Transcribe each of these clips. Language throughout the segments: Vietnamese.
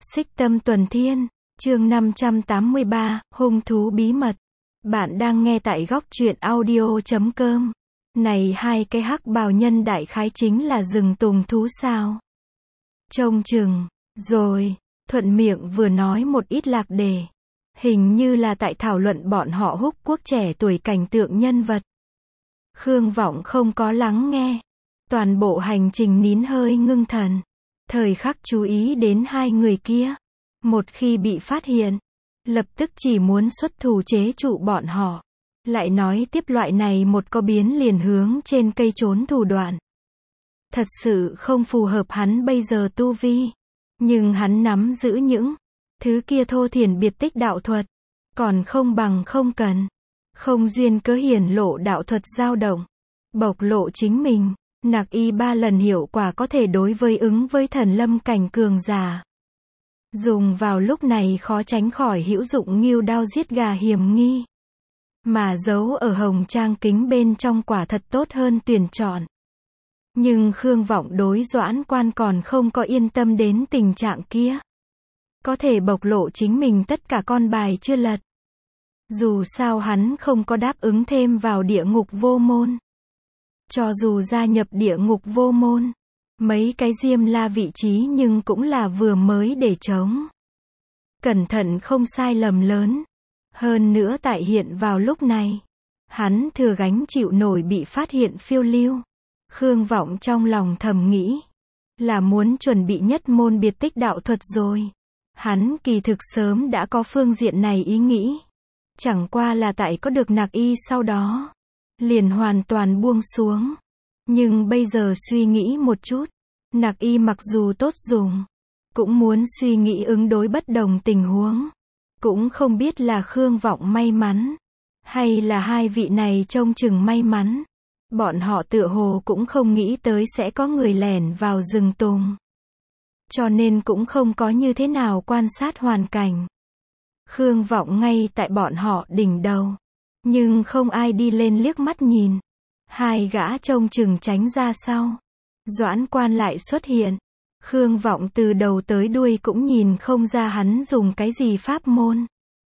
Xích Tâm Tuần Thiên, chương 583, hung thú bí mật. Bạn đang nghe tại góc truyện audio.com. Này hai cái hắc bào nhân đại khái chính là rừng tùng thú sao? Trông chừng, rồi, thuận miệng vừa nói một ít lạc đề. Hình như là tại thảo luận bọn họ húc quốc trẻ tuổi cảnh tượng nhân vật. Khương Vọng không có lắng nghe. Toàn bộ hành trình nín hơi ngưng thần. Thời khắc chú ý đến hai người kia. Một khi bị phát hiện, lập tức chỉ muốn xuất thủ chế trụ bọn họ. Lại nói tiếp loại này một có biến liền hướng trên cây trốn thủ đoạn. Thật sự không phù hợp hắn bây giờ tu vi. Nhưng hắn nắm giữ những thứ kia thô thiển biệt tích đạo thuật. Còn không bằng không cần. Không duyên cớ hiển lộ đạo thuật dao động. Bộc lộ chính mình. Nặc y 3 lần hiệu quả có thể đối với ứng với thần lâm cảnh cường giả. Dùng vào lúc này khó tránh khỏi hữu dụng nghêu đao giết gà hiểm nghi. Mà giấu ở hồng trang kính bên trong quả thật tốt hơn tuyển chọn. Nhưng Khương Vọng đối Doãn Quan còn không có yên tâm đến tình trạng kia. Có thể bộc lộ chính mình tất cả con bài chưa lật. Dù sao hắn không có đáp ứng thêm vào địa ngục vô môn. Cho dù gia nhập địa ngục vô môn, mấy cái Diêm La vị trí nhưng cũng là vừa mới để chống. Cẩn thận không sai lầm lớn. Hơn nữa tại hiện vào lúc này, hắn thừa gánh chịu nổi bị phát hiện phiêu lưu. Khương Vọng trong lòng thầm nghĩ, là muốn chuẩn bị nhất môn biệt tích đạo thuật rồi. Hắn kỳ thực sớm đã có phương diện này ý nghĩ. Chẳng qua là tại có được Nặc y sau đó, liền hoàn toàn buông xuống. Nhưng bây giờ suy nghĩ một chút, Nặc y mặc dù tốt dùng, cũng muốn suy nghĩ ứng đối bất đồng tình huống. Cũng không biết là Khương Vọng may mắn, hay là hai vị này trông chừng may mắn. Bọn họ tựa hồ cũng không nghĩ tới sẽ có người lẻn vào rừng tùng. Cho nên cũng không có như thế nào quan sát hoàn cảnh. Khương Vọng ngay tại bọn họ đỉnh đầu. Nhưng không ai đi lên liếc mắt nhìn. Hai gã trông chừng tránh ra sau. Doãn Quan lại xuất hiện. Khương Vọng từ đầu tới đuôi cũng nhìn không ra hắn dùng cái gì pháp môn.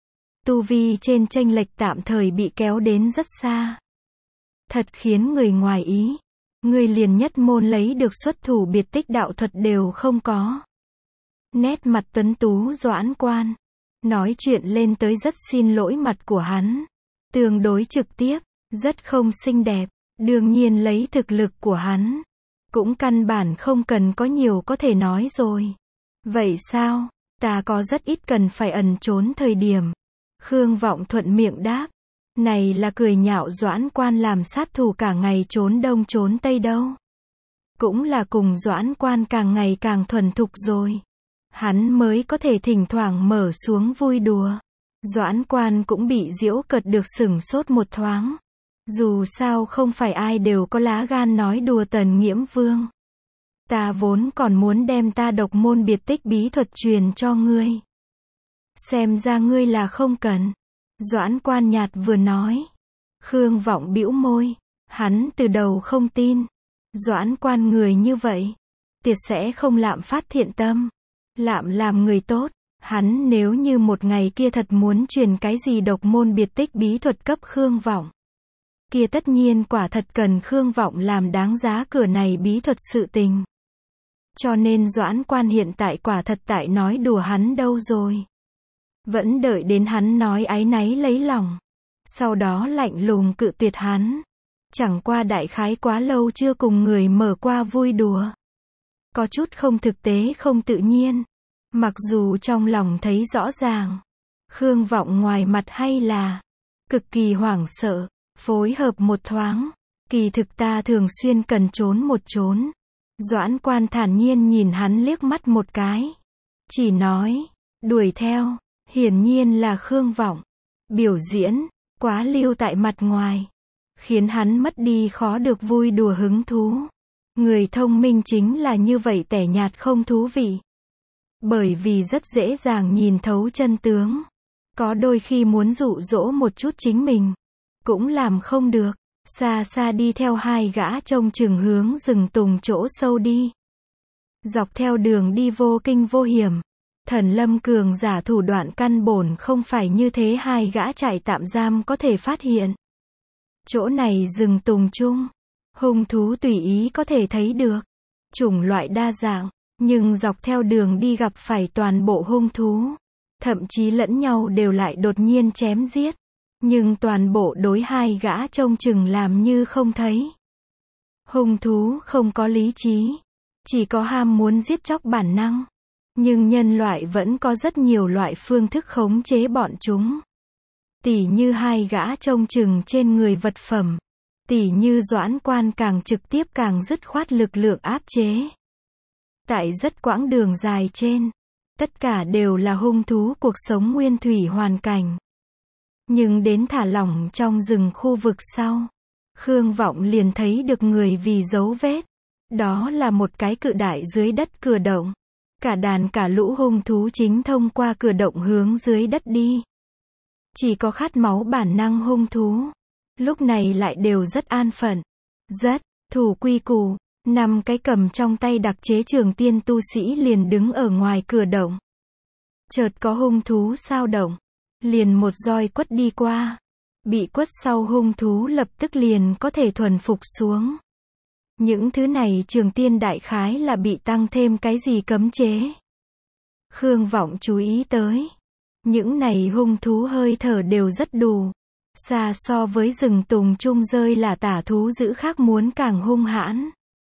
Tu vi trên chênh lệch tạm thời bị kéo đến rất xa. Thật khiến người ngoài ý. Người liền nhất môn lấy được xuất thủ biệt tích đạo thuật đều không có. Nét mặt tuấn tú Doãn Quan. Nói chuyện lên tới rất xin lỗi mặt của hắn. Tương đối trực tiếp, rất không xinh đẹp. Đương nhiên lấy thực lực của hắn. Cũng căn bản không cần có nhiều có thể nói rồi. Vậy sao? Ta có rất ít cần phải ẩn trốn thời điểm. Khương Vọng thuận miệng đáp. Này là cười nhạo Doãn Quan làm sát thủ cả ngày trốn đông trốn tây đâu. Cũng là cùng Doãn Quan càng ngày càng thuần thục rồi. Hắn mới có thể thỉnh thoảng mở xuống vui đùa. Doãn Quan cũng bị giễu cợt được sửng sốt một thoáng. Dù sao không phải ai đều có lá gan nói đùa Tần Nghiễm Vương. Ta vốn còn muốn đem ta độc môn biệt tích bí thuật truyền cho ngươi. Xem ra ngươi là không cần. Doãn Quan nhạt vừa nói. Khương Vọng bĩu môi. Hắn từ đầu không tin. Doãn Quan người như vậy. Tuyệt sẽ không lạm phát thiện tâm. Lạm làm người tốt. Hắn nếu như một ngày kia thật muốn truyền cái gì độc môn biệt tích bí thuật cấp Khương Vọng. Kia tất nhiên quả thật cần Khương Vọng làm đáng giá cửa này bí thuật sự tình. Cho nên Doãn Quan hiện tại quả thật tại nói đùa hắn đâu rồi. Vẫn đợi đến hắn nói áy náy lấy lòng. Sau đó lạnh lùng cự tuyệt hắn. Chẳng qua đại khái quá lâu chưa cùng người mở qua vui đùa. Có chút không thực tế không tự nhiên. Mặc dù trong lòng thấy rõ ràng. Khương Vọng ngoài mặt hay là cực kỳ hoảng sợ. Phối hợp một thoáng. Kỳ thực ta thường xuyên cần trốn một trốn. Doãn Quan thản nhiên nhìn hắn liếc mắt một cái. Chỉ nói. Đuổi theo. Hiển nhiên là Khương Vọng. Biểu diễn. Quá lưu tại mặt ngoài. Khiến hắn mất đi khó được vui đùa hứng thú. Người thông minh chính là như vậy tẻ nhạt không thú vị. Bởi vì rất dễ dàng nhìn thấu chân tướng. Có đôi khi muốn dụ dỗ một chút chính mình. Cũng làm không được. Xa xa đi theo hai gã trông chừng hướng rừng tùng chỗ sâu đi. Dọc theo đường đi vô kinh vô hiểm. Thần lâm cường giả thủ đoạn căn bổn không phải như thế hai gã trại tạm giam có thể phát hiện. Chỗ này rừng tùng chung, hung thú tùy ý có thể thấy được. Chủng loại đa dạng, nhưng dọc theo đường đi gặp phải toàn bộ hung thú. Thậm chí lẫn nhau đều lại đột nhiên chém giết. Nhưng toàn bộ đối hai gã trông chừng làm như không thấy. Hung thú không có lý trí, chỉ có ham muốn giết chóc bản năng. Nhưng nhân loại vẫn có rất nhiều loại phương thức khống chế bọn chúng. Tỉ như hai gã trông chừng trên người vật phẩm. Tỉ như Doãn Quan càng trực tiếp càng dứt khoát lực lượng áp chế. Tại rất quãng đường dài trên, tất cả đều là hung thú cuộc sống nguyên thủy hoàn cảnh. Nhưng đến thả lỏng trong rừng khu vực sau, Khương Vọng liền thấy được người vì dấu vết. Đó là một cái cự đại dưới đất cửa động. Cả đàn cả lũ hung thú chính thông qua cửa động hướng dưới đất đi. Chỉ có khát máu bản năng hung thú. Lúc này lại đều rất an phận. Rất, thủ quy củ. 5 cái cầm trong tay đặc chế trường tiên tu sĩ liền đứng ở ngoài cửa động. Chợt có hung thú sao động. Liền một roi quất đi qua. Bị quất sau hung thú lập tức liền có thể thuần phục xuống. Những thứ này trường tiên đại khái là bị tăng thêm cái gì cấm chế. Khương Vọng chú ý tới. Những này hung thú hơi thở đều rất đủ. Xa so với rừng tùng chung rơi là tả thú dữ khác muốn càng hung hãn.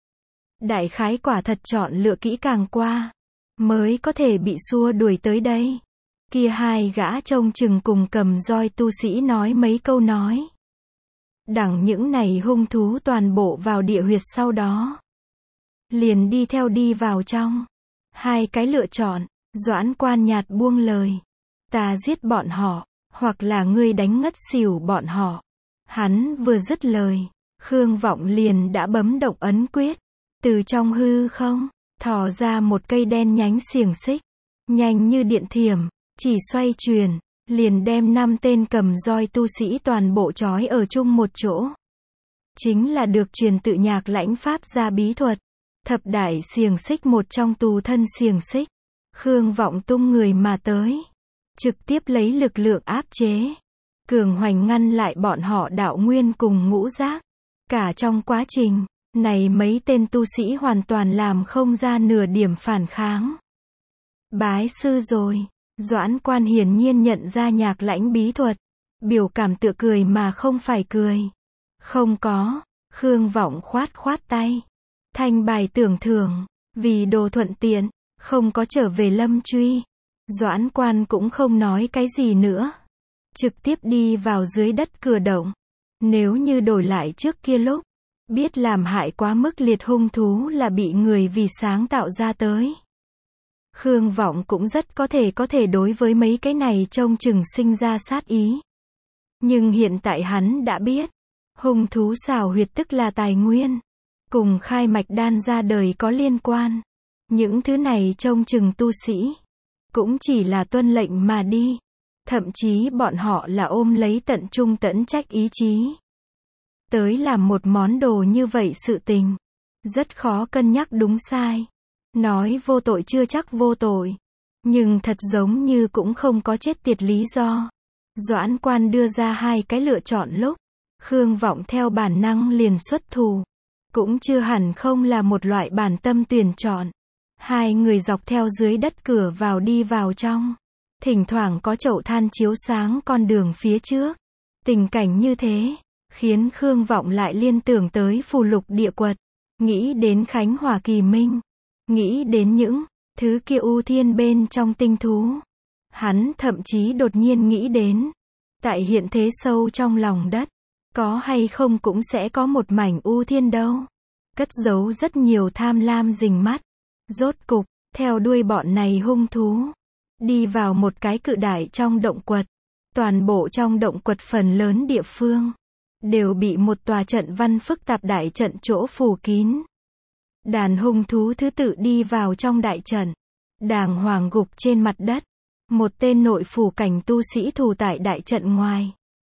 Đại khái quả thật chọn lựa kỹ càng qua. Mới có thể bị xua đuổi tới đây. Kia hai gã trông chừng cùng cầm roi tu sĩ nói mấy câu nói. Đẳng những này hung thú toàn bộ vào địa huyệt sau đó. Liền đi theo đi vào trong. Hai cái lựa chọn, Doãn Quan nhạt buông lời. Ta giết bọn họ, hoặc là ngươi đánh ngất xỉu bọn họ. Hắn vừa dứt lời, Khương Vọng liền đã bấm động ấn quyết. Từ trong hư không, thò ra một cây đen nhánh xiềng xích. Nhanh như điện thiểm, chỉ xoay truyền. Liền đem 5 tên cầm roi tu sĩ toàn bộ trói ở chung một chỗ. Chính là được truyền tự Nhạc Lãnh Pháp ra bí thuật. Thập đại xiềng xích một trong tù thân xiềng xích. Khương Vọng tung người mà tới. Trực tiếp lấy lực lượng áp chế. Cường hoành ngăn lại bọn họ đạo nguyên cùng ngũ giác. Cả trong quá trình này mấy tên tu sĩ hoàn toàn làm không ra nửa điểm phản kháng. Bái sư rồi. Doãn Quan hiển nhiên nhận ra Nhạc Lãnh bí thuật. Biểu cảm tựa cười mà không phải cười. Không có. Khương Vọng khoát khoát tay. Thanh bài tưởng thưởng. Vì đồ thuận tiện. Không có trở về Lâm Truy. Doãn Quan cũng không nói cái gì nữa. Trực tiếp đi vào dưới đất cửa động. Nếu như đổi lại trước kia lúc. Biết làm hại quá mức liệt hung thú là bị người vì sáng tạo ra tới. Khương Vọng cũng rất có thể đối với mấy cái này trông chừng sinh ra sát ý. Nhưng hiện tại hắn đã biết. Hung thú xảo huyệt tức là tài nguyên. Cùng khai mạch đan ra đời có liên quan. Những thứ này trông chừng tu sĩ. Cũng chỉ là tuân lệnh mà đi. Thậm chí bọn họ là ôm lấy tận trung tận trách ý chí. Tới làm một món đồ như vậy sự tình. Rất khó cân nhắc đúng sai. Nói vô tội chưa chắc vô tội. Nhưng thật giống như cũng không có chết tiệt lý do. Doãn Quan đưa ra hai cái lựa chọn lúc. Khương Vọng theo bản năng liền xuất thủ. Cũng chưa hẳn không là một loại bản tâm tuyển chọn. Hai người dọc theo dưới đất cửa vào đi vào trong. Thỉnh thoảng có chậu than chiếu sáng con đường phía trước. Tình cảnh như thế, khiến Khương Vọng lại liên tưởng tới phù lục địa quật. Nghĩ đến Khánh Hòa Kỳ Minh. Nghĩ đến những thứ kia u thiên bên trong tinh thú. Hắn thậm chí đột nhiên nghĩ đến. Tại hiện thế sâu trong lòng đất. Có hay không cũng sẽ có một mảnh u thiên đâu. Cất giấu rất nhiều tham lam rình mắt. Rốt cục, theo đuôi bọn này hung thú. Đi vào một cái cự đại trong động quật. Toàn bộ trong động quật phần lớn địa phương. Đều bị một tòa trận văn phức tạp đại trận chỗ phủ kín. Đàn hung thú thứ tự đi vào trong đại trận. Đàng hoàng gục trên mặt đất. Một tên nội phủ cảnh tu sĩ thủ tại đại trận ngoài.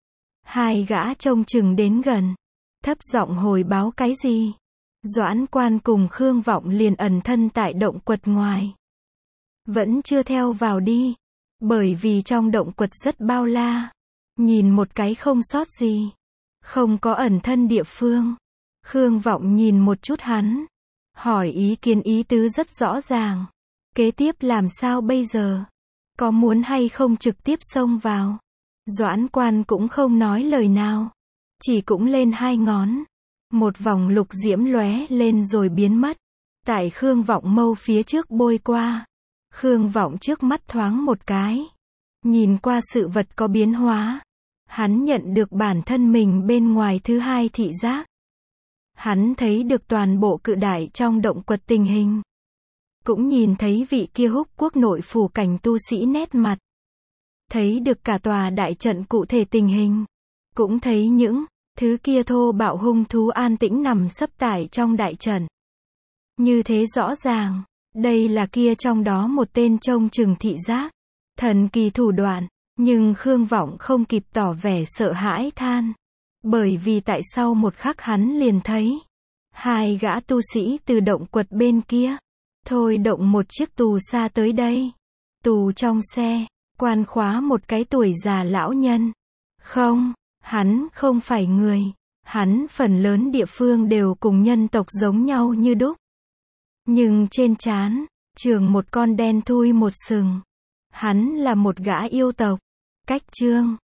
Hai gã trông chừng đến gần. Thấp giọng hồi báo cái gì. Doãn Quan cùng Khương Vọng liền ẩn thân tại động quật ngoài. Vẫn chưa theo vào đi. Bởi vì trong động quật rất bao la. Nhìn một cái không sót gì. Không có ẩn thân địa phương. Khương Vọng nhìn một chút hắn. Hỏi ý kiến ý tứ rất rõ ràng. Kế tiếp làm sao bây giờ? Có muốn hay không trực tiếp xông vào? Doãn Quan cũng không nói lời nào. Chỉ cũng lên hai ngón. Một vòng lục diễm lóe lên rồi biến mất. Tại Khương Vọng mâu phía trước bôi qua. Khương Vọng trước mắt thoáng một cái. Nhìn qua sự vật có biến hóa. Hắn nhận được bản thân mình bên ngoài thứ hai thị giác. Hắn thấy được toàn bộ cự đại trong động quật tình hình. Cũng nhìn thấy vị kia Húc quốc nội phủ cảnh tu sĩ nét mặt. Thấy được cả tòa đại trận cụ thể tình hình. Cũng thấy những thứ kia thô bạo hung thú an tĩnh nằm sấp tải trong đại trận. Như thế rõ ràng, đây là kia trong đó một tên trông chừng thị giác. Thần kỳ thủ đoạn, nhưng Khương Vọng không kịp tỏ vẻ sợ hãi than. Bởi vì tại sau một khắc hắn liền thấy. Hai gã tu sĩ từ động quật bên kia. Thôi động một chiếc tù xa tới đây. Tù trong xe, quan khóa một cái tuổi già lão nhân. Không, hắn không phải người. Hắn phần lớn địa phương đều cùng nhân tộc giống nhau như đúc. Nhưng trên trán, trường một con đen thui một sừng. Hắn là một gã yêu tộc. Cách Trương,